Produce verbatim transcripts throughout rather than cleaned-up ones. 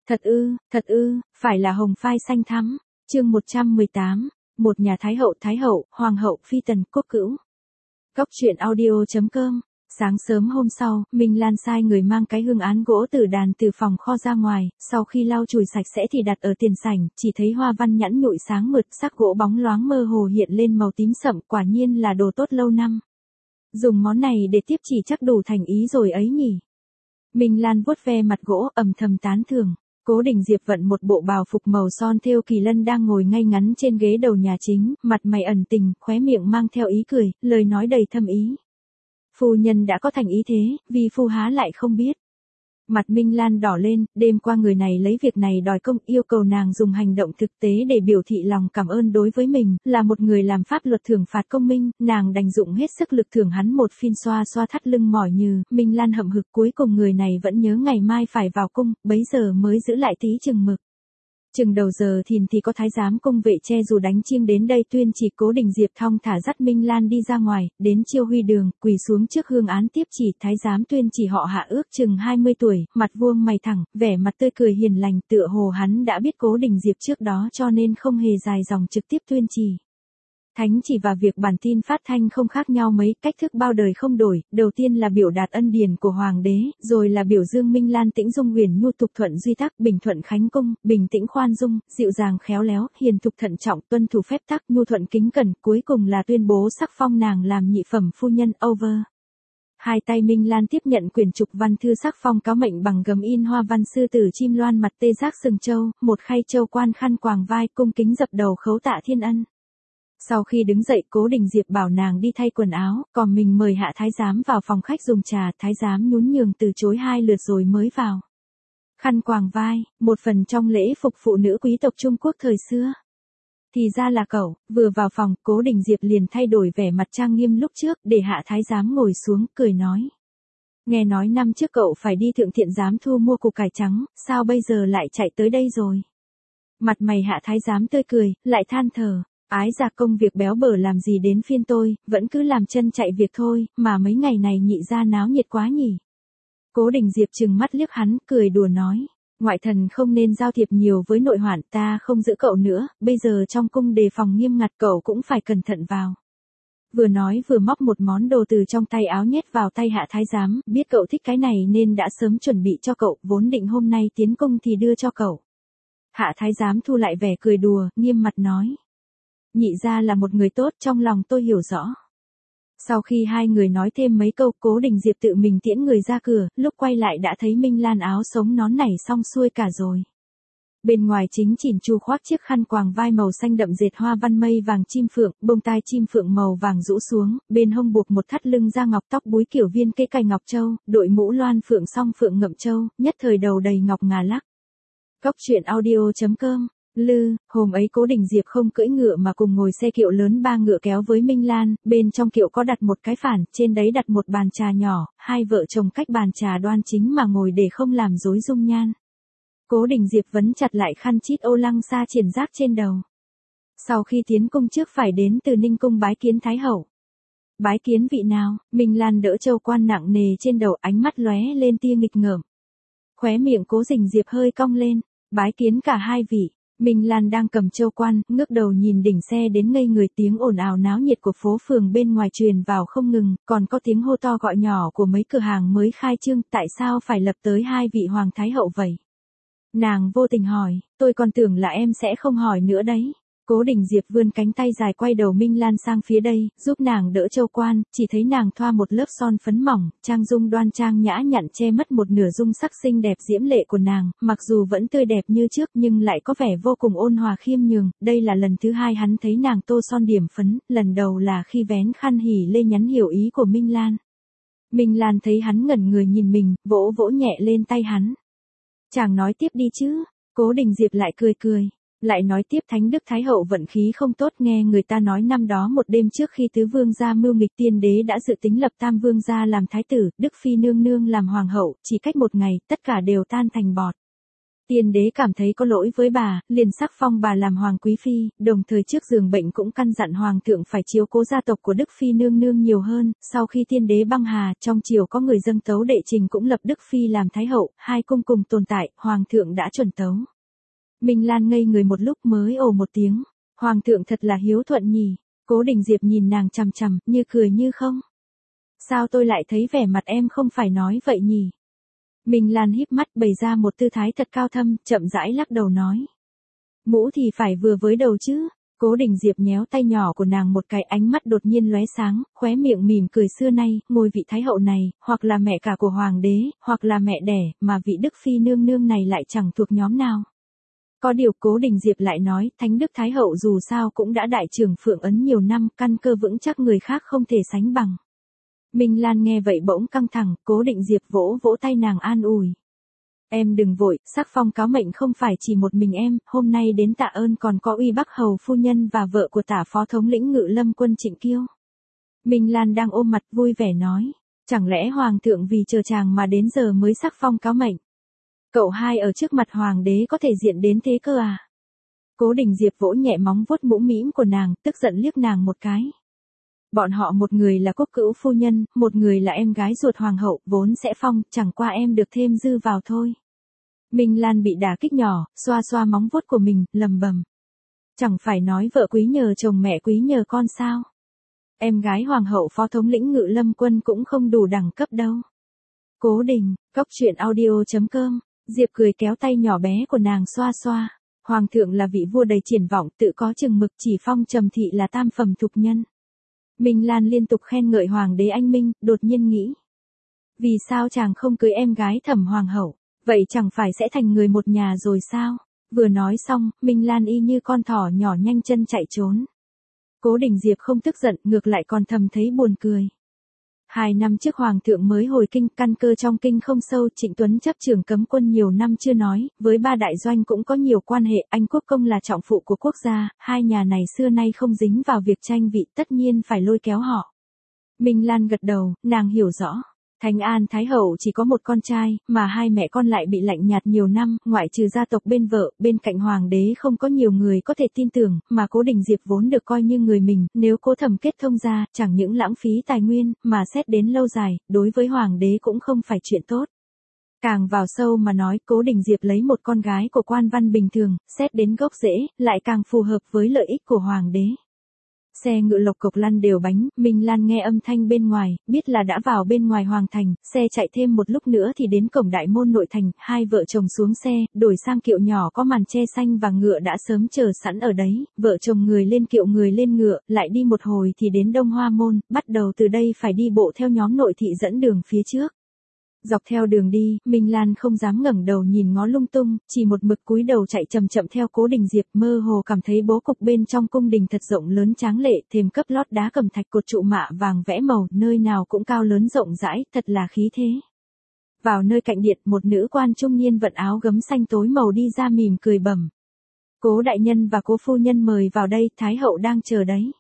Thật ư, thật ư, phải là hồng phai xanh thắm. Chương một trăm mười tám, một nhà thái hậu, thái hậu, hoàng hậu, phi tần, quốc cữu. Cốc truyện audio chấm com. Sáng sớm hôm sau, Minh Lan sai người mang cái hương án gỗ tử đàn từ phòng kho ra ngoài, sau khi lau chùi sạch sẽ thì đặt ở tiền sảnh, chỉ thấy hoa văn nhẵn nhụi sáng mượt, sắc gỗ bóng loáng mơ hồ hiện lên màu tím sậm, quả nhiên là đồ tốt lâu năm. Dùng món này để tiếp chỉ chắc đủ thành ý rồi ấy nhỉ. Minh Lan vuốt ve mặt gỗ, ầm thầm tán thưởng. Cố Đình Diệp vận một bộ bào phục màu son thêu kỳ lân đang ngồi ngay ngắn trên ghế đầu nhà chính, mặt mày ẩn tình, khóe miệng mang theo ý cười, lời nói đầy thâm ý. Phu nhân đã có thành ý thế, vì phu há lại không biết. Mặt Minh Lan đỏ lên, đêm qua người này lấy việc này đòi công, yêu cầu nàng dùng hành động thực tế để biểu thị lòng cảm ơn đối với mình, là một người làm pháp luật thưởng phạt công minh, nàng đành dụng hết sức lực thưởng hắn một phiên xoa xoa thắt lưng mỏi nhừ. Minh Lan hậm hực, cuối cùng người này vẫn nhớ ngày mai phải vào cung, bấy giờ mới giữ lại tí chừng mực. Chừng đầu giờ thìn thì có thái giám cung vệ che dù đánh chiêng đến đây tuyên chỉ. Cố Đình Diệp thong thả dắt Minh Lan đi ra ngoài, đến Chiêu Huy Đường, quỳ xuống trước hương án tiếp chỉ. Thái giám tuyên chỉ họ Hạ ước chừng hai mươi tuổi, mặt vuông mày thẳng, vẻ mặt tươi cười hiền lành, tựa hồ hắn đã biết Cố Đình Diệp trước đó cho nên không hề dài dòng trực tiếp tuyên chỉ. Thánh chỉ và việc bản tin phát thanh không khác nhau mấy, cách thức bao đời không đổi, đầu tiên là biểu đạt ân điển của hoàng đế, rồi là biểu dương Minh Lan tĩnh dung huyền nhu, tục thuận duy tắc, bình thuận khánh cung, bình tĩnh khoan dung, dịu dàng khéo léo, hiền thục thận trọng, tuân thủ phép tắc, nhu thuận kính cẩn, cuối cùng là tuyên bố sắc phong nàng làm nhị phẩm phu nhân. Over. Hai tay Minh Lan tiếp nhận quyển trục văn thư sắc phong cáo mệnh bằng gấm in hoa văn sư tử chim loan mặt tê giác sừng châu, một khay châu quan khăn quàng vai, cung kính dập đầu khấu tạ thiên ân. Sau khi đứng dậy, Cố Đình Diệp bảo nàng đi thay quần áo, còn mình mời Hạ thái giám vào phòng khách dùng trà. Thái giám nhún nhường từ chối hai lượt rồi mới vào. Khăn quàng vai, một phần trong lễ phục phụ nữ quý tộc Trung Quốc thời xưa. Thì ra là cậu. Vừa vào phòng, Cố Đình Diệp liền thay đổi vẻ mặt trang nghiêm lúc trước, để Hạ thái giám ngồi xuống, cười nói. Nghe nói năm trước cậu phải đi Thượng Thiện giám thu mua củ cải trắng, sao bây giờ lại chạy tới đây rồi? Mặt mày Hạ thái giám tươi cười, lại than thở. Ái già, công việc béo bở làm gì đến phiên tôi, vẫn cứ làm chân chạy việc thôi, mà mấy ngày này nhị ra náo nhiệt quá nhỉ. Cố Đình Diệp trừng mắt liếc hắn, cười đùa nói, ngoại thần không nên giao thiệp nhiều với nội hoạn, ta không giữ cậu nữa, bây giờ trong cung đề phòng nghiêm ngặt, cậu cũng phải cẩn thận vào. Vừa nói vừa móc một món đồ từ trong tay áo nhét vào tay Hạ thái giám, biết cậu thích cái này nên đã sớm chuẩn bị cho cậu, vốn định hôm nay tiến cung thì đưa cho cậu. Hạ thái giám thu lại vẻ cười đùa, nghiêm mặt nói. Nhị ra là một người tốt, trong lòng tôi hiểu rõ. Sau khi hai người nói thêm mấy câu, Cố Đình Diệp tự mình tiễn người ra cửa, lúc quay lại đã thấy Minh Lan áo sống nón nảy xong xuôi cả rồi. Bên ngoài chính chỉn chu khoác chiếc khăn quàng vai màu xanh đậm dệt hoa văn mây vàng chim phượng, bông tai chim phượng màu vàng rũ xuống, bên hông buộc một thắt lưng da ngọc, tóc búi kiểu viên cây cài ngọc châu, đội mũ loan phượng song phượng ngậm châu, nhất thời đầu đầy ngọc ngà lắc. Cốc truyện audio chấm com. Lư, hôm ấy Cố Đình Diệp không cưỡi ngựa mà cùng ngồi xe kiệu lớn ba ngựa kéo với Minh Lan, bên trong kiệu có đặt một cái phản, trên đấy đặt một bàn trà nhỏ, hai vợ chồng cách bàn trà đoan chính mà ngồi để không làm rối dung nhan. Cố Đình Diệp vấn chặt lại khăn chít ô lăng sa triển giác trên đầu. Sau khi tiến cung trước phải đến Từ Ninh cung bái kiến Thái hậu. Bái kiến vị nào? Minh Lan đỡ châu quan nặng nề trên đầu, ánh mắt lóe lên tia nghịch ngợm. Khóe miệng Cố Đình Diệp hơi cong lên, bái kiến cả hai vị. Minh Lan đang cầm châu quan, ngước đầu nhìn đỉnh xe đến ngây người, tiếng ồn ào náo nhiệt của phố phường bên ngoài truyền vào không ngừng, còn có tiếng hô to gọi nhỏ của mấy cửa hàng mới khai trương, tại sao phải lập tới hai vị hoàng thái hậu vậy? Nàng vô tình hỏi, tôi còn tưởng là em sẽ không hỏi nữa đấy. Cố Đình Diệp vươn cánh tay dài quay đầu Minh Lan sang phía đây, giúp nàng đỡ châu quan, chỉ thấy nàng thoa một lớp son phấn mỏng, trang dung đoan trang nhã nhặn che mất một nửa dung sắc xinh đẹp diễm lệ của nàng, mặc dù vẫn tươi đẹp như trước nhưng lại có vẻ vô cùng ôn hòa khiêm nhường. Đây là lần thứ hai hắn thấy nàng tô son điểm phấn, lần đầu là khi vén khăn hỉ lê nhắn hiểu ý của Minh Lan. Minh Lan thấy hắn ngẩn người nhìn mình, vỗ vỗ nhẹ lên tay hắn. Chàng nói tiếp đi chứ. Cố Đình Diệp lại cười cười. Lại nói tiếp, Thánh Đức Thái hậu vận khí không tốt, nghe người ta nói năm đó một đêm trước khi tứ vương gia mưu nghịch, tiên đế đã dự tính lập tam vương gia làm thái tử, Đức Phi nương nương làm hoàng hậu, chỉ cách một ngày, tất cả đều tan thành bọt. Tiên đế cảm thấy có lỗi với bà, liền sắc phong bà làm hoàng quý phi, đồng thời trước giường bệnh cũng căn dặn hoàng thượng phải chiếu cố gia tộc của Đức Phi nương nương nhiều hơn. Sau khi tiên đế băng hà, trong triều có người dâng tấu đệ trình cũng lập Đức Phi làm thái hậu, hai cung cùng tồn tại, hoàng thượng đã chuẩn tấu. Minh Lan ngây người một lúc mới ồ một tiếng, hoàng thượng thật là hiếu thuận nhỉ. Cố Đình Diệp nhìn nàng chằm chằm, như cười như không. Sao tôi lại thấy vẻ mặt em không phải nói vậy nhỉ? Minh Lan híp mắt bày ra một tư thái thật cao thâm, chậm rãi lắc đầu nói. Mũ thì phải vừa với đầu chứ. Cố Đình Diệp nhéo tay nhỏ của nàng một cái, ánh mắt đột nhiên lóe sáng, khóe miệng mỉm cười xưa nay, ngôi vị thái hậu này, hoặc là mẹ cả của hoàng đế, hoặc là mẹ đẻ, mà vị Đức Phi nương nương này lại chẳng thuộc nhóm nào. Có điều Cố Đình Diệp lại nói, Thánh Đức Thái Hậu dù sao cũng đã đại trưởng phượng ấn nhiều năm, căn cơ vững chắc người khác không thể sánh bằng. Minh Lan nghe vậy bỗng căng thẳng, Cố Định Diệp vỗ vỗ tay nàng an ủi. Em đừng vội, sắc phong cáo mệnh không phải chỉ một mình em, hôm nay đến tạ ơn còn có Uy Bắc Hầu phu nhân và vợ của tả phó thống lĩnh Ngự Lâm quân Trịnh Kiêu. Minh Lan đang ôm mặt vui vẻ nói, chẳng lẽ hoàng thượng vì chờ chàng mà đến giờ mới sắc phong cáo mệnh? Cậu hai ở trước mặt hoàng đế có thể diện đến thế cơ à? Cố Đình Diệp vỗ nhẹ móng vuốt mũ mĩm của nàng, tức giận liếc nàng một cái. Bọn họ một người là quốc cữu phu nhân, một người là em gái ruột hoàng hậu, vốn sẽ phong, chẳng qua em được thêm dư vào thôi. Minh Lan bị đả kích nhỏ, xoa xoa móng vuốt của mình, lầm bầm. Chẳng phải nói vợ quý nhờ chồng mẹ quý nhờ con sao? Em gái hoàng hậu phó thống lĩnh Ngự Lâm quân cũng không đủ đẳng cấp đâu. Cố Đình, cốc truyện audio chấm com, Diệp cười kéo tay nhỏ bé của nàng xoa xoa. Hoàng thượng là vị vua đầy triển vọng, tự có chừng mực, chỉ phong Trầm thị là tam phẩm thục nhân. Minh Lan liên tục khen ngợi hoàng đế anh minh, đột nhiên nghĩ. Vì sao chàng không cưới em gái Thẩm hoàng hậu, vậy chẳng phải sẽ thành người một nhà rồi sao? Vừa nói xong, Minh Lan y như con thỏ nhỏ nhanh chân chạy trốn. Cố Đình Diệp không tức giận, ngược lại còn thầm thấy buồn cười. Hai năm trước hoàng thượng mới hồi kinh, căn cơ trong kinh không sâu, Trịnh Tuấn chấp trưởng cấm quân nhiều năm chưa nói, với ba đại doanh cũng có nhiều quan hệ, anh quốc công là trọng phụ của quốc gia, hai nhà này xưa nay không dính vào việc tranh vị, tất nhiên phải lôi kéo họ. Minh Lan gật đầu, nàng hiểu rõ. Thánh An Thái Hậu chỉ có một con trai, mà hai mẹ con lại bị lạnh nhạt nhiều năm, ngoại trừ gia tộc bên vợ, bên cạnh hoàng đế không có nhiều người có thể tin tưởng, mà Cố Đình Diệp vốn được coi như người mình, nếu Cố Thẩm kết thông ra, chẳng những lãng phí tài nguyên, mà xét đến lâu dài, đối với hoàng đế cũng không phải chuyện tốt. Càng vào sâu mà nói, Cố Đình Diệp lấy một con gái của quan văn bình thường, xét đến gốc rễ, lại càng phù hợp với lợi ích của hoàng đế. Xe ngựa lộc cộc lăn đều bánh, Minh Lan nghe âm thanh bên ngoài, biết là đã vào bên ngoài hoàng thành, xe chạy thêm một lúc nữa thì đến cổng đại môn nội thành, hai vợ chồng xuống xe, đổi sang kiệu nhỏ có màn che xanh và ngựa đã sớm chờ sẵn ở đấy, vợ chồng người lên kiệu người lên ngựa, lại đi một hồi thì đến Đông Hoa Môn, bắt đầu từ đây phải đi bộ theo nhóm nội thị dẫn đường phía trước. Dọc theo đường đi, Minh Lan không dám ngẩng đầu nhìn ngó lung tung, chỉ một mực cúi đầu chạy chậm chậm theo Cố Đình Diệp, mơ hồ cảm thấy bố cục bên trong cung đình thật rộng lớn tráng lệ, thềm cấp lót đá cẩm thạch, cột trụ mạ vàng vẽ màu, nơi nào cũng cao lớn rộng rãi, thật là khí thế. Vào nơi cạnh điện, một nữ quan trung niên vận áo gấm xanh tối màu đi ra mỉm cười bẩm. Cố đại nhân và Cố phu nhân mời vào đây, Thái hậu đang chờ đấy.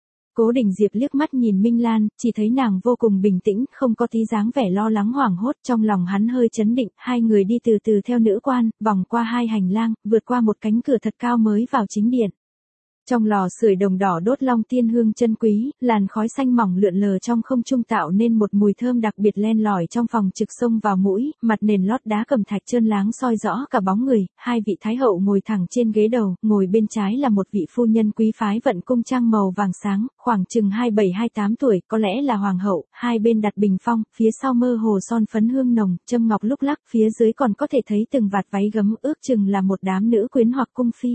Cố Đình Diệp liếc mắt nhìn Minh Lan, chỉ thấy nàng vô cùng bình tĩnh, không có tí dáng vẻ lo lắng hoảng hốt, trong lòng hắn hơi chấn định, hai người đi từ từ theo nữ quan, vòng qua hai hành lang, vượt qua một cánh cửa thật cao mới vào chính điện. Trong lò sưởi đồng đỏ đốt long tiên hương chân quý, làn khói xanh mỏng lượn lờ trong không trung tạo nên một mùi thơm đặc biệt len lỏi trong phòng trực xông vào mũi, mặt nền lót đá cẩm thạch trơn láng soi rõ cả bóng người, hai vị thái hậu ngồi thẳng trên ghế đầu, ngồi bên trái là một vị phu nhân quý phái vận cung trang màu vàng sáng, khoảng chừng hai bảy hai tám tuổi, có lẽ là hoàng hậu, hai bên đặt bình phong, phía sau mơ hồ son phấn hương nồng, châm ngọc lúc lắc, phía dưới còn có thể thấy từng vạt váy gấm, ước chừng là một đám nữ quyến hoặc cung phi.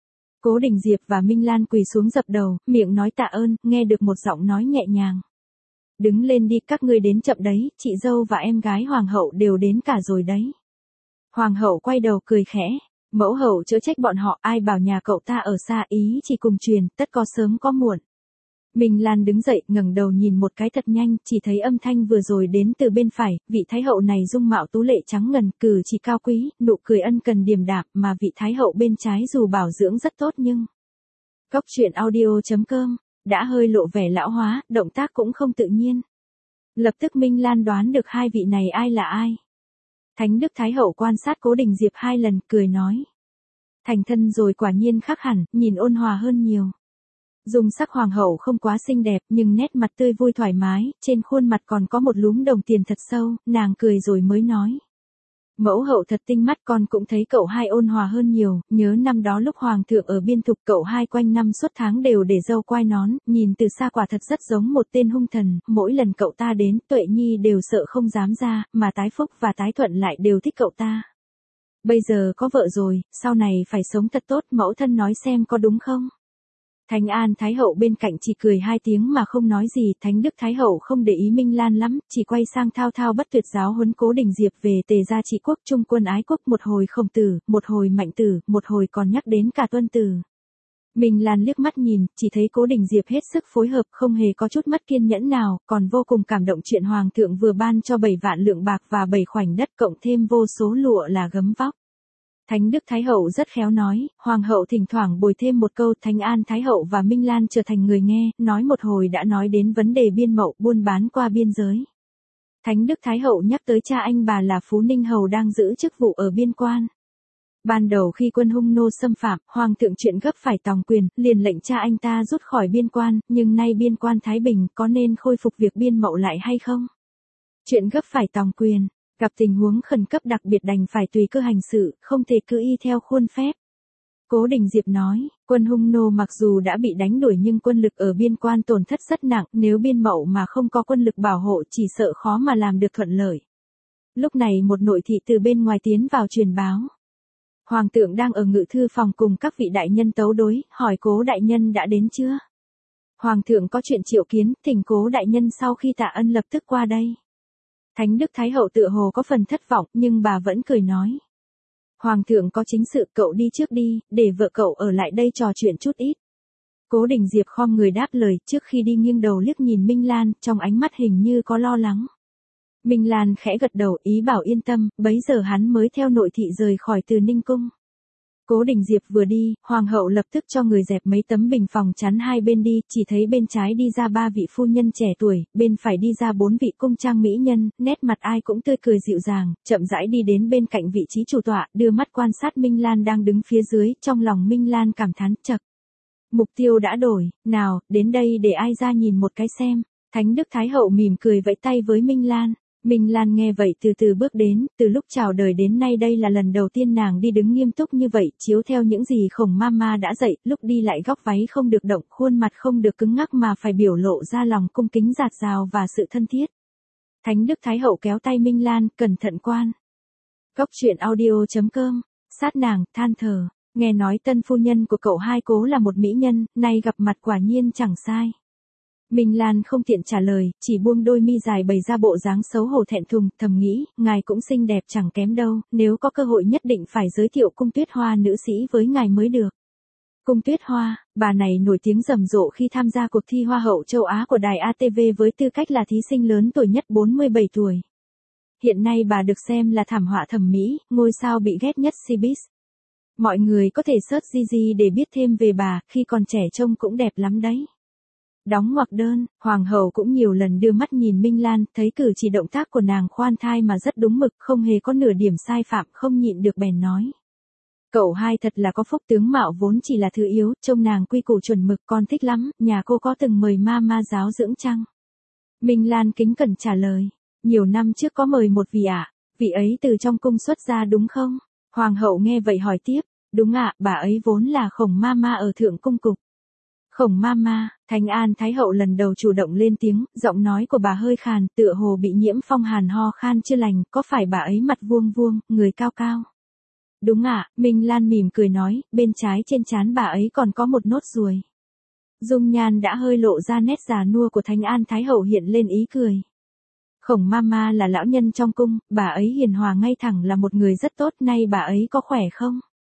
Cố Đình Diệp và Minh Lan quỳ xuống dập đầu, miệng nói tạ ơn, nghe được một giọng nói nhẹ nhàng. Đứng lên đi, các ngươi đến chậm đấy, chị dâu và em gái hoàng hậu đều đến cả rồi đấy. Hoàng hậu quay đầu cười khẽ, mẫu hậu chớ trách bọn họ, ai bảo nhà cậu ta ở xa, ý chỉ cùng truyền, tất có sớm có muộn. Minh Lan đứng dậy, ngẩng đầu nhìn một cái thật nhanh, chỉ thấy âm thanh vừa rồi đến từ bên phải, vị thái hậu này dung mạo tú lệ trắng ngần, cử chỉ cao quý, nụ cười ân cần điềm đạm, mà vị thái hậu bên trái dù bảo dưỡng rất tốt nhưng. Cốc truyện audio chấm com, đã hơi lộ vẻ lão hóa, động tác cũng không tự nhiên. Lập tức Minh Lan đoán được hai vị này ai là ai. Thánh Đức Thái Hậu quan sát Cố Đình Diệp hai lần, cười nói. Thành thân rồi quả nhiên khác hẳn, nhìn ôn hòa hơn nhiều. Dung sắc hoàng hậu không quá xinh đẹp, nhưng nét mặt tươi vui thoải mái, trên khuôn mặt còn có một lúm đồng tiền thật sâu, nàng cười rồi mới nói. Mẫu hậu thật tinh mắt, con cũng thấy cậu hai ôn hòa hơn nhiều, nhớ năm đó lúc hoàng thượng ở biên thục cậu hai quanh năm suốt tháng đều để râu quai nón, nhìn từ xa quả thật rất giống một tên hung thần, mỗi lần cậu ta đến, Tuệ Nhi đều sợ không dám ra, mà Tái Phúc và Tái Thuận lại đều thích cậu ta. Bây giờ có vợ rồi, sau này phải sống thật tốt, mẫu thân nói xem có đúng không? Thánh An Thái Hậu bên cạnh chỉ cười hai tiếng mà không nói gì, Thánh Đức Thái Hậu không để ý Minh Lan lắm, chỉ quay sang thao thao bất tuyệt giáo huấn Cố Đình Diệp về tề gia trị quốc, trung quân ái quốc, một hồi Khổng Tử, một hồi Mạnh Tử, một hồi còn nhắc đến cả Tuân Tử. Minh Lan liếc mắt nhìn, chỉ thấy Cố Đình Diệp hết sức phối hợp, không hề có chút mất kiên nhẫn nào, còn vô cùng cảm động chuyện Hoàng thượng vừa ban cho bảy vạn lượng bạc và bảy khoảnh đất cộng thêm vô số lụa là gấm vóc. Thánh Đức Thái Hậu rất khéo nói, Hoàng hậu thỉnh thoảng bồi thêm một câu, Thánh An Thái Hậu và Minh Lan trở thành người nghe, nói một hồi đã nói đến vấn đề biên mậu buôn bán qua biên giới. Thánh Đức Thái Hậu nhắc tới cha anh bà là Phú Ninh Hầu đang giữ chức vụ ở biên quan. Ban đầu khi quân hung nô xâm phạm, Hoàng thượng chuyện gấp phải tòng quyền, liền lệnh cha anh ta rút khỏi biên quan, nhưng nay biên quan Thái Bình có nên khôi phục việc biên mậu lại hay không? Chuyện gấp phải tòng quyền. Gặp tình huống khẩn cấp đặc biệt đành phải tùy cơ hành sự, không thể cứ y theo khuôn phép. Cố Đình Diệp nói, quân hung nô mặc dù đã bị đánh đuổi nhưng quân lực ở biên quan tổn thất rất nặng, nếu biên mậu mà không có quân lực bảo hộ chỉ sợ khó mà làm được thuận lợi. Lúc này một nội thị từ bên ngoài tiến vào truyền báo. Hoàng thượng đang ở ngự thư phòng cùng các vị đại nhân tấu đối, hỏi Cố đại nhân đã đến chưa? Hoàng thượng có chuyện triệu kiến, thỉnh Cố đại nhân sau khi tạ ân lập tức qua đây. Thánh Đức Thái Hậu tựa hồ có phần thất vọng, nhưng bà vẫn cười nói. Hoàng thượng có chính sự, cậu đi trước đi, để vợ cậu ở lại đây trò chuyện chút ít. Cố Đình Diệp khom người đáp lời, trước khi đi nghiêng đầu liếc nhìn Minh Lan, trong ánh mắt hình như có lo lắng. Minh Lan khẽ gật đầu, ý bảo yên tâm, bấy giờ hắn mới theo nội thị rời khỏi Từ Ninh Cung. Cố Đình Diệp vừa đi, Hoàng hậu lập tức cho người dẹp mấy tấm bình phòng chắn hai bên đi, chỉ thấy bên trái đi ra ba vị phu nhân trẻ tuổi, bên phải đi ra bốn vị cung trang mỹ nhân, nét mặt ai cũng tươi cười dịu dàng, chậm rãi đi đến bên cạnh vị trí chủ tọa, đưa mắt quan sát Minh Lan đang đứng phía dưới, trong lòng Minh Lan cảm thán, chậc. Mục tiêu đã đổi, nào, đến đây để ai ra nhìn một cái xem. Thánh Đức Thái Hậu mỉm cười vẫy tay với Minh Lan. Minh Lan nghe vậy từ từ bước đến, từ lúc chào đời đến nay đây là lần đầu tiên nàng đi đứng nghiêm túc như vậy, chiếu theo những gì Khổng Mama đã dạy, lúc đi lại góc váy không được động, khuôn mặt không được cứng ngắc mà phải biểu lộ ra lòng cung kính dạt dào và sự thân thiết. Thánh Đức Thái Hậu kéo tay Minh Lan, cẩn thận quan. Góc truyện audio chấm com, sát nàng, than thở, nghe nói tân phu nhân của cậu hai Cố là một mỹ nhân, nay gặp mặt quả nhiên chẳng sai. Minh Lan không tiện trả lời, chỉ buông đôi mi dài bày ra bộ dáng xấu hổ thẹn thùng, thầm nghĩ, ngài cũng xinh đẹp chẳng kém đâu, nếu có cơ hội nhất định phải giới thiệu Cung Tuyết Hoa nữ sĩ với ngài mới được. Cung Tuyết Hoa, bà này nổi tiếng rầm rộ khi tham gia cuộc thi Hoa hậu châu Á của đài a tê vê với tư cách là thí sinh lớn tuổi nhất bốn mươi bảy tuổi. Hiện nay bà được xem là thảm họa thẩm mỹ, ngôi sao bị ghét nhất showbiz. Mọi người có thể search Gigi để biết thêm về bà, khi còn trẻ trông cũng đẹp lắm đấy. Đóng ngoặc đơn, Hoàng hậu cũng nhiều lần đưa mắt nhìn Minh Lan, thấy cử chỉ động tác của nàng khoan thai mà rất đúng mực, không hề có nửa điểm sai phạm, không nhịn được bèn nói. Cậu hai thật là có phúc, tướng mạo vốn chỉ là thứ yếu, trông nàng quy củ chuẩn mực, con thích lắm, nhà cô có từng mời ma ma giáo dưỡng chăng? Minh Lan kính cẩn trả lời, nhiều năm trước có mời một vị ạ, vị ấy từ trong cung xuất ra đúng không? Hoàng hậu nghe vậy hỏi tiếp, đúng ạ, bà ấy vốn là Khổng Mama ở Thượng Cung Cục. Khổng Mama, Thánh An Thái Hậu lần đầu chủ động lên tiếng, giọng nói của bà hơi khàn, tựa hồ bị nhiễm phong hàn ho khan chưa lành, có phải bà ấy mặt vuông vuông, người cao cao? Đúng ạ, Minh Lan mỉm cười nói, bên trái trên trán bà ấy còn có một nốt ruồi. Dung nhan đã hơi lộ ra nét già nua của Thánh An Thái Hậu hiện lên ý cười. Khổng Mama là lão nhân trong cung, bà ấy hiền hòa ngay thẳng là một người rất tốt, nay bà ấy có khỏe không?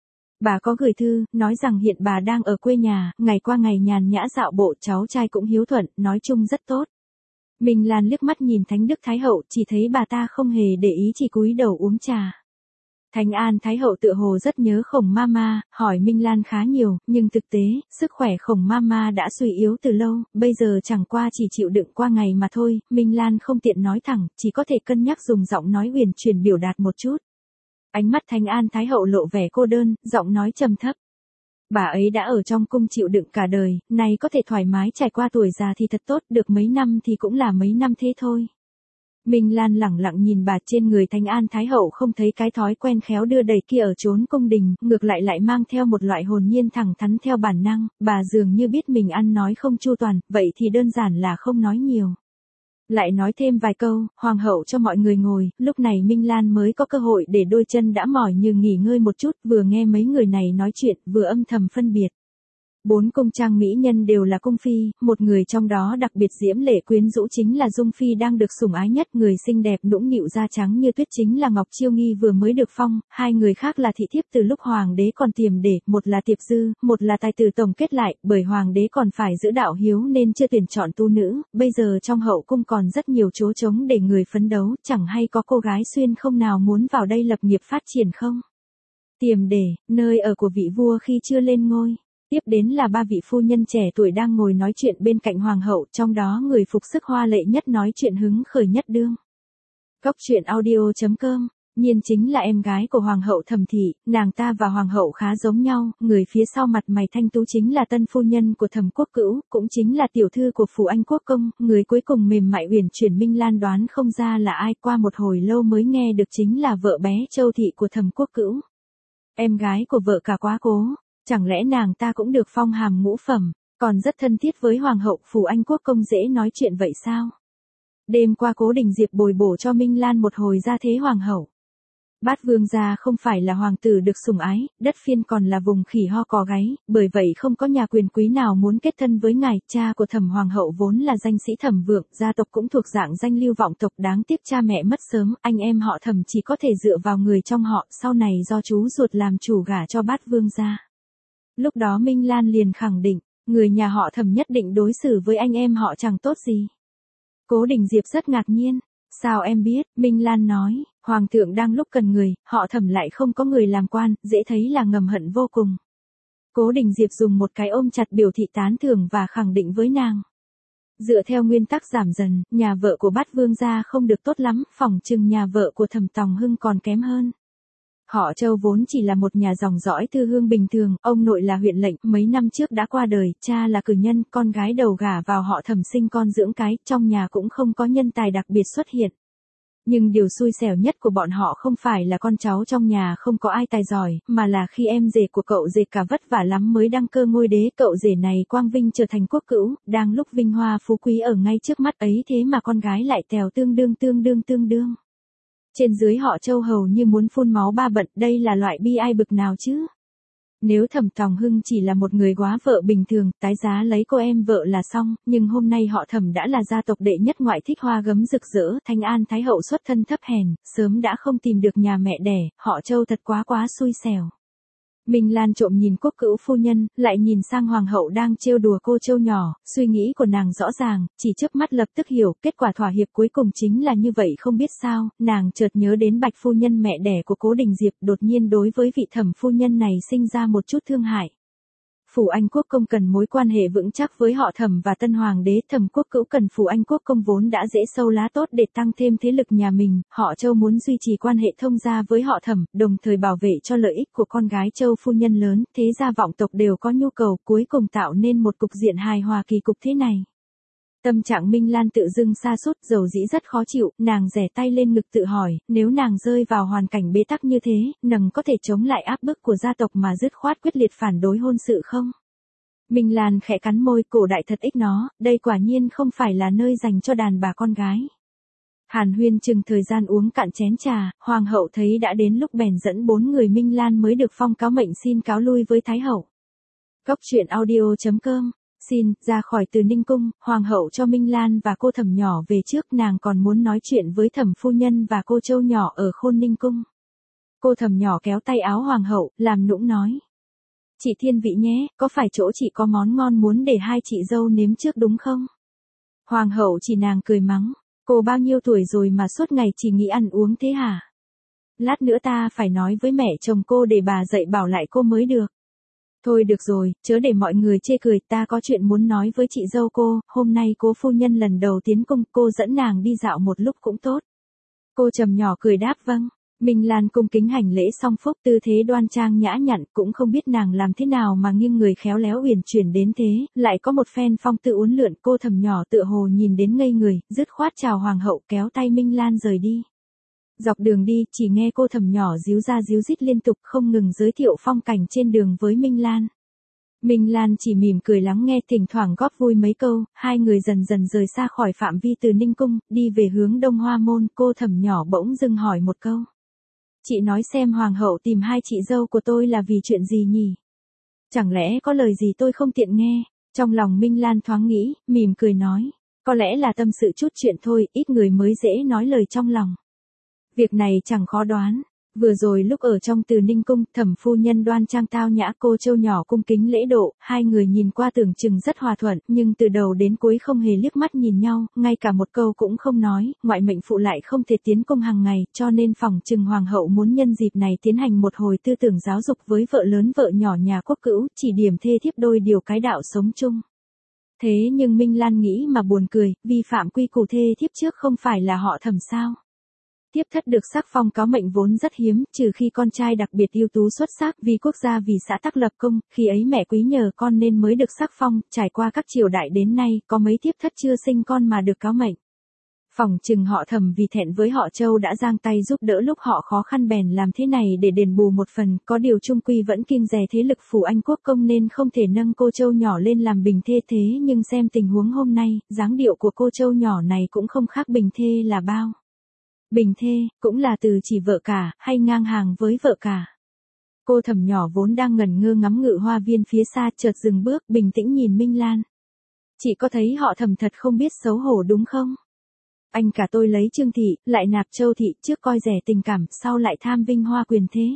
Bà có gửi thư, nói rằng hiện bà đang ở quê nhà, ngày qua ngày nhàn nhã dạo bộ, cháu trai cũng hiếu thuận, nói chung rất tốt. Minh Lan liếc mắt nhìn Thánh Đức Thái Hậu, chỉ thấy bà ta không hề để ý, chỉ cúi đầu uống trà. Thánh An Thái Hậu tựa hồ rất nhớ Khổng Mama, hỏi Minh Lan khá nhiều, nhưng thực tế, sức khỏe Khổng Mama đã suy yếu từ lâu, bây giờ chẳng qua chỉ chịu đựng qua ngày mà thôi, Minh Lan không tiện nói thẳng, chỉ có thể cân nhắc dùng giọng nói huyền chuyển biểu đạt một chút. Ánh mắt Thánh An Thái Hậu lộ vẻ cô đơn, giọng nói trầm thấp. Bà ấy đã ở trong cung chịu đựng cả đời, nay có thể thoải mái trải qua tuổi già thì thật tốt, được mấy năm thì cũng là mấy năm thế thôi. Minh Lan lẳng lặng nhìn bà, trên người Thánh An Thái Hậu không thấy cái thói quen khéo đưa đẩy kia ở chốn cung đình, ngược lại lại mang theo một loại hồn nhiên thẳng thắn theo bản năng, bà dường như biết mình ăn nói không chu toàn, vậy thì đơn giản là không nói nhiều. Lại nói thêm vài câu, Hoàng hậu cho mọi người ngồi, lúc này Minh Lan mới có cơ hội để đôi chân đã mỏi như nghỉ ngơi một chút, vừa nghe mấy người này nói chuyện, vừa âm thầm phân biệt. Bốn cung trang mỹ nhân đều là cung phi, một người trong đó đặc biệt diễm lệ quyến rũ chính là Dung Phi đang được sủng ái nhất, người xinh đẹp nũng nịu da trắng như tuyết chính là Ngọc Chiêu Nghi vừa mới được phong, hai người khác là thị thiếp từ lúc hoàng đế còn tiềm để, một là Tiệp Dư, một là tài tử tổng kết lại, bởi hoàng đế còn phải giữ đạo hiếu nên chưa tuyển chọn tu nữ, bây giờ trong hậu cung còn rất nhiều chỗ trống để người phấn đấu, chẳng hay có cô gái xuyên không nào muốn vào đây lập nghiệp phát triển không? Tiềm để, nơi ở của vị vua khi chưa lên ngôi. Tiếp đến là ba vị phu nhân trẻ tuổi đang ngồi nói chuyện bên cạnh hoàng hậu, trong đó người phục sức hoa lệ nhất nói chuyện hứng khởi nhất đương. Cóc truyện audio chấm com, nhiên chính là em gái của hoàng hậu Thẩm Thị, nàng ta và hoàng hậu khá giống nhau, người phía sau mặt mày thanh tú chính là tân phu nhân của Thẩm Quốc Cữu, cũng chính là tiểu thư của phủ Anh Quốc công, người cuối cùng mềm mại uyển chuyển Minh Lan đoán không ra là ai, qua một hồi lâu mới nghe được chính là vợ bé Châu Thị của Thẩm Quốc Cữu. Em gái của vợ cả quá cố. Chẳng lẽ nàng ta cũng được phong hàm ngũ phẩm, còn rất thân thiết với hoàng hậu phủ Anh Quốc công dễ nói chuyện vậy sao? Đêm qua Cố Đình Diệp bồi bổ cho Minh Lan một hồi ra thế hoàng hậu. Bát vương gia không phải là hoàng tử được sủng ái, đất phiên còn là vùng khỉ ho cò gáy, bởi vậy không có nhà quyền quý nào muốn kết thân với ngài, cha của Thẩm hoàng hậu vốn là danh sĩ Thẩm Vượng, gia tộc cũng thuộc dạng danh lưu vọng tộc, đáng tiếc cha mẹ mất sớm, anh em họ Thẩm chỉ có thể dựa vào người trong họ, sau này do chú ruột làm chủ gả cho bát vương gia. Lúc đó Minh Lan liền khẳng định, người nhà họ Thẩm nhất định đối xử với anh em họ chẳng tốt gì. Cố Đình Diệp rất ngạc nhiên, sao em biết, Minh Lan nói, hoàng thượng đang lúc cần người, họ Thẩm lại không có người làm quan, dễ thấy là ngầm hận vô cùng. Cố Đình Diệp dùng một cái ôm chặt biểu thị tán thưởng và khẳng định với nàng. Dựa theo nguyên tắc giảm dần, nhà vợ của bát vương gia không được tốt lắm, phỏng chừng nhà vợ của Thẩm Tòng Hưng còn kém hơn. Họ Châu vốn chỉ là một nhà dòng dõi thư hương bình thường, ông nội là huyện lệnh, mấy năm trước đã qua đời, cha là cử nhân, con gái đầu gả vào họ Thẩm sinh con dưỡng cái, trong nhà cũng không có nhân tài đặc biệt xuất hiện. Nhưng điều xui xẻo nhất của bọn họ không phải là con cháu trong nhà không có ai tài giỏi, mà là khi em rể của cậu rể cả vất vả lắm mới đăng cơ ngôi đế, cậu rể này quang vinh trở thành quốc cữu, đang lúc vinh hoa phú quý ở ngay trước mắt ấy thế mà con gái lại tèo tương đương tương đương tương đương. Trên dưới họ Châu hầu như muốn phun máu ba bận, đây là loại bi ai bực nào chứ? Nếu Thẩm Tòng Hưng chỉ là một người góa vợ bình thường, tái giá lấy cô em vợ là xong, nhưng hôm nay họ Thẩm đã là gia tộc đệ nhất ngoại thích hoa gấm rực rỡ, Thánh An Thái Hậu xuất thân thấp hèn, sớm đã không tìm được nhà mẹ đẻ, họ Châu thật quá quá xui xẻo. Minh Lan trộm nhìn Quốc Cữu phu nhân, lại nhìn sang hoàng hậu đang trêu đùa cô Châu nhỏ, suy nghĩ của nàng rõ ràng, chỉ chớp mắt lập tức hiểu, kết quả thỏa hiệp cuối cùng chính là như vậy không biết sao, nàng chợt nhớ đến Bạch phu nhân mẹ đẻ của Cố Đình Diệp, đột nhiên đối với vị Thẩm phu nhân này sinh ra một chút thương hại. Phủ Anh Quốc công cần mối quan hệ vững chắc với họ Thẩm và tân hoàng đế, Thẩm Quốc Cữu cần phủ Anh Quốc công vốn đã dễ sâu lá tốt để tăng thêm thế lực nhà mình, họ Châu muốn duy trì quan hệ thông gia với họ Thẩm, đồng thời bảo vệ cho lợi ích của con gái Châu phu nhân lớn, thế gia vọng tộc đều có nhu cầu, cuối cùng tạo nên một cục diện hài hòa kỳ cục thế này. Tâm trạng Minh Lan tự dưng sa sút, dầu dĩ rất khó chịu, nàng rẻ tay lên ngực tự hỏi, nếu nàng rơi vào hoàn cảnh bế tắc như thế, nàng có thể chống lại áp bức của gia tộc mà dứt khoát quyết liệt phản đối hôn sự không? Minh Lan khẽ cắn môi, cổ đại thật ích nó, đây quả nhiên không phải là nơi dành cho đàn bà con gái. Hàn huyên chừng thời gian uống cạn chén trà, hoàng hậu thấy đã đến lúc bèn dẫn bốn người Minh Lan mới được phong cáo mệnh xin cáo lui với Thái hậu. Cóc truyện audio chấm com. Xin, ra khỏi Từ Ninh cung, hoàng hậu cho Minh Lan và cô Thẩm nhỏ về trước, nàng còn muốn nói chuyện với Thẩm phu nhân và cô Châu nhỏ ở Khôn Ninh cung. Cô Thẩm nhỏ kéo tay áo hoàng hậu, làm nũng nói. Chị thiên vị nhé, có phải chỗ chị có món ngon muốn để hai chị dâu nếm trước đúng không? Hoàng hậu chỉ nàng cười mắng, cô bao nhiêu tuổi rồi mà suốt ngày chỉ nghĩ ăn uống thế hả? Lát nữa ta phải nói với mẹ chồng cô để bà dạy bảo lại cô mới được. Thôi được rồi, chớ để mọi người chê cười, ta có chuyện muốn nói với chị dâu cô, hôm nay cố phu nhân lần đầu tiến cung, cô dẫn nàng đi dạo một lúc cũng tốt. Cô trầm nhỏ cười đáp vâng. Minh Lan cung kính hành lễ song phúc, tư thế đoan trang nhã nhặn, cũng không biết nàng làm thế nào mà nghiêng người khéo léo uyển chuyển đến thế, lại có một phen phong tự uốn lượn, cô thầm nhỏ tựa hồ nhìn đến ngây người, dứt khoát chào hoàng hậu kéo tay Minh Lan rời đi. Dọc đường đi, chỉ nghe cô thầm nhỏ díu ra díu dít liên tục không ngừng giới thiệu phong cảnh trên đường với Minh Lan. Minh Lan chỉ mỉm cười lắng nghe, thỉnh thoảng góp vui mấy câu, hai người dần dần rời xa khỏi phạm vi Từ Ninh Cung, đi về hướng Đông Hoa Môn, cô thầm nhỏ bỗng dưng hỏi một câu. Chị nói xem hoàng hậu tìm hai chị dâu của tôi là vì chuyện gì nhỉ? Chẳng lẽ có lời gì tôi không tiện nghe? Trong lòng Minh Lan thoáng nghĩ, mỉm cười nói, có lẽ là tâm sự chút chuyện thôi, ít người mới dễ nói lời trong lòng. Việc này chẳng khó đoán. Vừa rồi lúc ở trong Từ Ninh Cung, thẩm phu nhân đoan trang tao nhã, cô trâu nhỏ cung kính lễ độ, hai người nhìn qua tưởng chừng rất hòa thuận, nhưng từ đầu đến cuối không hề liếc mắt nhìn nhau, ngay cả một câu cũng không nói, ngoại mệnh phụ lại không thể tiến cung hàng ngày, cho nên phỏng chừng hoàng hậu muốn nhân dịp này tiến hành một hồi tư tưởng giáo dục với vợ lớn vợ nhỏ nhà quốc cữu, chỉ điểm thê thiếp đôi điều cái đạo sống chung. Thế nhưng Minh Lan nghĩ mà buồn cười, vi phạm quy củ thê thiếp trước không phải là họ Thẩm sao? Tiếp thất được sắc phong cáo mệnh vốn rất hiếm, trừ khi con trai đặc biệt ưu tú xuất sắc, vì quốc gia vì xã tắc lập công, khi ấy mẹ quý nhờ con nên mới được sắc phong, trải qua các triều đại đến nay, có mấy tiếp thất chưa sinh con mà được cáo mệnh. Phỏng chừng họ Thẩm vì thẹn với họ Châu đã giang tay giúp đỡ lúc họ khó khăn bèn làm thế này để đền bù một phần, có điều trung quy vẫn kiêng dè thế lực phủ Anh quốc công nên không thể nâng cô Châu nhỏ lên làm bình thê, thế nhưng xem tình huống hôm nay, dáng điệu của cô Châu nhỏ này cũng không khác bình thê là bao. Bình thê, cũng là từ chỉ vợ cả, hay ngang hàng với vợ cả. Cô Thẩm nhỏ vốn đang ngẩn ngơ ngắm ngự hoa viên phía xa, chợt dừng bước, bình tĩnh nhìn Minh Lan. Chị có thấy họ Thẩm thật không biết xấu hổ đúng không? Anh cả tôi lấy Trương thị, lại nạp Châu thị, trước coi rẻ tình cảm, sau lại tham vinh hoa quyền thế.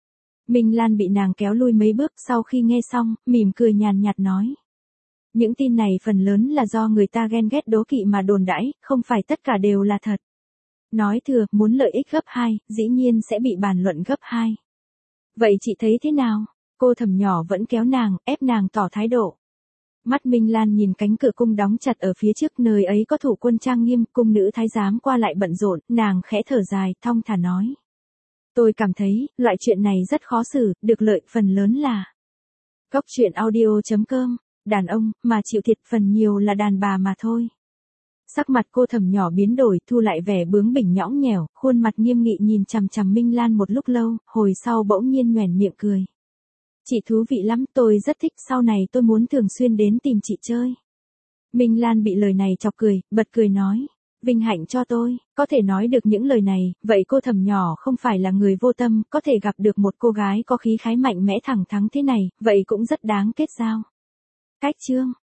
Minh Lan bị nàng kéo lui mấy bước, sau khi nghe xong, mỉm cười nhàn nhạt nói. Những tin này phần lớn là do người ta ghen ghét đố kỵ mà đồn đãi, không phải tất cả đều là thật. Nói thừa, muốn lợi ích gấp hai, dĩ nhiên sẽ bị bàn luận gấp hai. Vậy chị thấy thế nào? Cô Thẩm nhỏ vẫn kéo nàng, ép nàng tỏ thái độ. Mắt Minh Lan nhìn cánh cửa cung đóng chặt ở phía trước, nơi ấy có thủ quân trang nghiêm, cung nữ thái giám qua lại bận rộn, nàng khẽ thở dài, thong thả nói. Tôi cảm thấy, loại chuyện này rất khó xử, được lợi phần lớn là. Góc truyện audio chấm com, đàn ông, mà chịu thiệt phần nhiều là đàn bà mà thôi. Sắc mặt cô Thẩm nhỏ biến đổi, thu lại vẻ bướng bỉnh nhõng nhẽo, khuôn mặt nghiêm nghị nhìn chằm chằm Minh Lan một lúc lâu, hồi sau bỗng nhiên nhoẻn miệng cười. Chị thú vị lắm, tôi rất thích, sau này tôi muốn thường xuyên đến tìm chị chơi. Minh Lan bị lời này chọc cười, bật cười nói. Vinh hạnh cho tôi, có thể nói được những lời này, vậy cô Thẩm nhỏ không phải là người vô tâm, có thể gặp được một cô gái có khí khái mạnh mẽ thẳng thắn thế này, vậy cũng rất đáng kết giao. Cách chương.